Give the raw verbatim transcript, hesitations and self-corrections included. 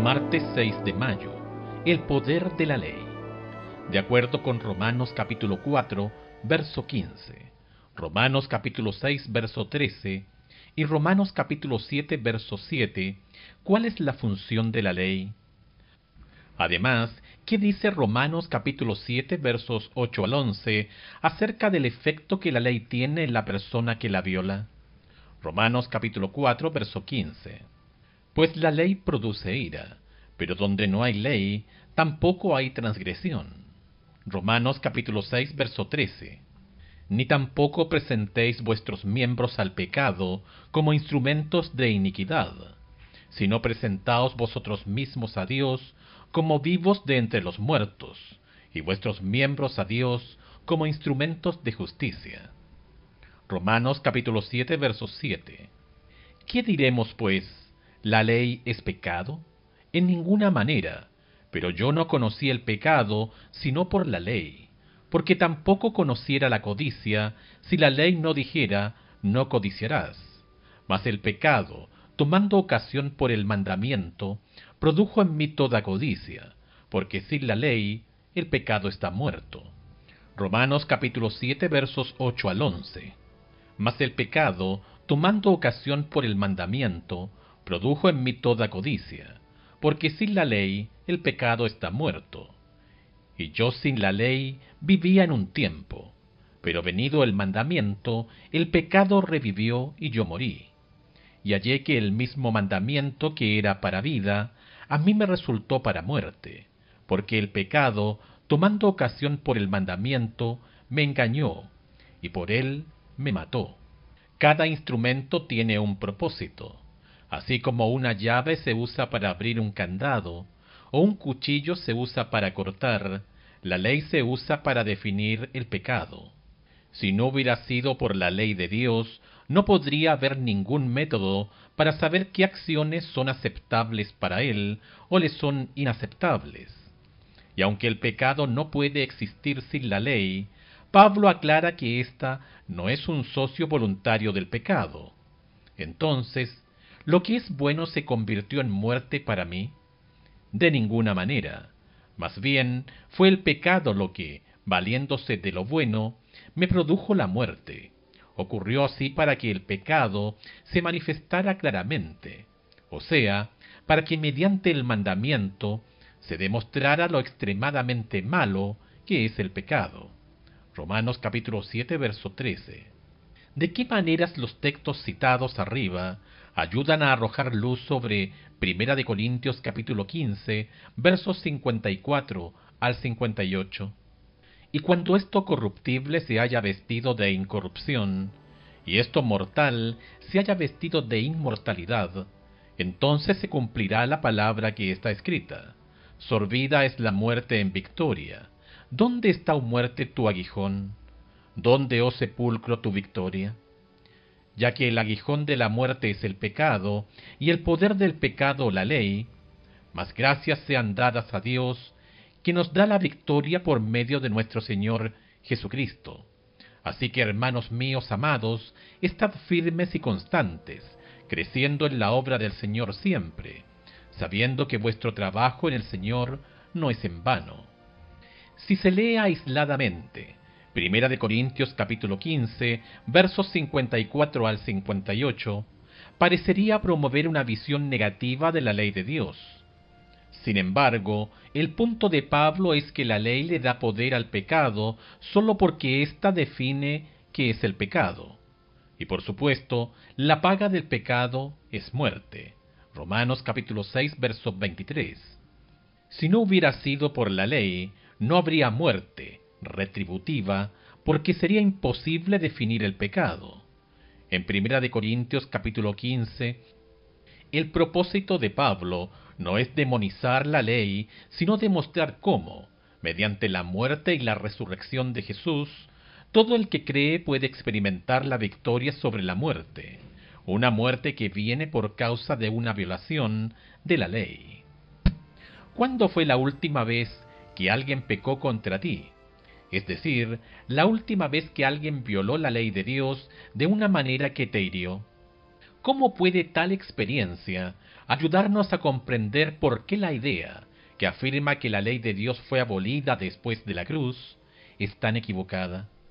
Martes seis de mayo. El poder de la ley. De acuerdo con Romanos capítulo cuatro, verso quince, Romanos capítulo seis, verso trece y Romanos capítulo siete, verso siete, ¿cuál es la función de la ley? Además, ¿qué dice Romanos capítulo siete, versos ocho al once, acerca del efecto que la ley tiene en la persona que la viola? Romanos capítulo cuatro, verso quince. Pues la ley produce ira, pero donde no hay ley, tampoco hay transgresión. Romanos capítulo seis, verso trece. Ni tampoco presentéis vuestros miembros al pecado como instrumentos de iniquidad, sino presentaos vosotros mismos a Dios como vivos de entre los muertos, y vuestros miembros a Dios como instrumentos de justicia. Romanos capítulo siete, verso siete. ¿Qué diremos, pues? ¿La ley es pecado? En ninguna manera, pero yo no conocí el pecado sino por la ley, porque tampoco conociera la codicia si la ley no dijera, no codiciarás. Mas el pecado, tomando ocasión por el mandamiento, produjo en mí toda codicia, porque sin la ley el pecado está muerto. Romanos capítulo siete, versos ocho al once. Mas el pecado, tomando ocasión por el mandamiento, produjo en mí toda codicia, porque sin la ley el pecado está muerto. Y yo sin la ley vivía en un tiempo, pero venido el mandamiento, el pecado revivió y yo morí. Y hallé que el mismo mandamiento que era para vida, a mí me resultó para muerte, porque el pecado, tomando ocasión por el mandamiento, me engañó, y por él me mató. Cada instrumento tiene un propósito. Así como una llave se usa para abrir un candado, o un cuchillo se usa para cortar, la ley se usa para definir el pecado. Si no hubiera sido por la ley de Dios, no podría haber ningún método para saber qué acciones son aceptables para Él o le son inaceptables. Y aunque el pecado no puede existir sin la ley, Pablo aclara que ésta no es un socio voluntario del pecado. Entonces, ¿lo que es bueno se convirtió en muerte para mí? De ninguna manera. Más bien, fue el pecado lo que, valiéndose de lo bueno, me produjo la muerte. Ocurrió así para que el pecado se manifestara claramente, o sea, para que mediante el mandamiento se demostrara lo extremadamente malo que es el pecado. Romanos capítulo siete, verso trece. ¿De qué maneras los textos citados arriba ayudan a arrojar luz sobre Primera de Corintios capítulo quince, versos cincuenta y cuatro al cincuenta y ocho? Y cuando esto corruptible se haya vestido de incorrupción, y esto mortal se haya vestido de inmortalidad, entonces se cumplirá la palabra que está escrita: sorbida es la muerte en victoria. ¿Dónde está, oh muerte, tu aguijón? ¿Dónde, oh sepulcro, tu victoria? Ya que el aguijón de la muerte es el pecado, y el poder del pecado la ley, mas gracias sean dadas a Dios, que nos da la victoria por medio de nuestro Señor Jesucristo. Así que, hermanos míos amados, estad firmes y constantes, creciendo en la obra del Señor siempre, sabiendo que vuestro trabajo en el Señor no es en vano. Si se lee aisladamente Primera de Corintios capítulo quince, versos cincuenta y cuatro al cincuenta y ocho, parecería promover una visión negativa de la ley de Dios. Sin embargo, el punto de Pablo es que la ley le da poder al pecado solo porque ésta define qué es el pecado. Y por supuesto, la paga del pecado es muerte. Romanos capítulo seis, verso veintitrés. Si no hubiera sido por la ley, no habría muerte retributiva, porque sería imposible definir el pecado. En Primera de Corintios capítulo quince, el propósito de Pablo no es demonizar la ley, sino demostrar cómo, mediante la muerte y la resurrección de Jesús, todo el que cree puede experimentar la victoria sobre la muerte, una muerte que viene por causa de una violación de la ley. ¿Cuándo fue la última vez que alguien pecó contra ti? Es decir, la última vez que alguien violó la ley de Dios de una manera que te hirió. ¿cómo puede tal experiencia ayudarnos a comprender por qué la idea que afirma que la ley de Dios fue abolida después de la cruz es tan equivocada?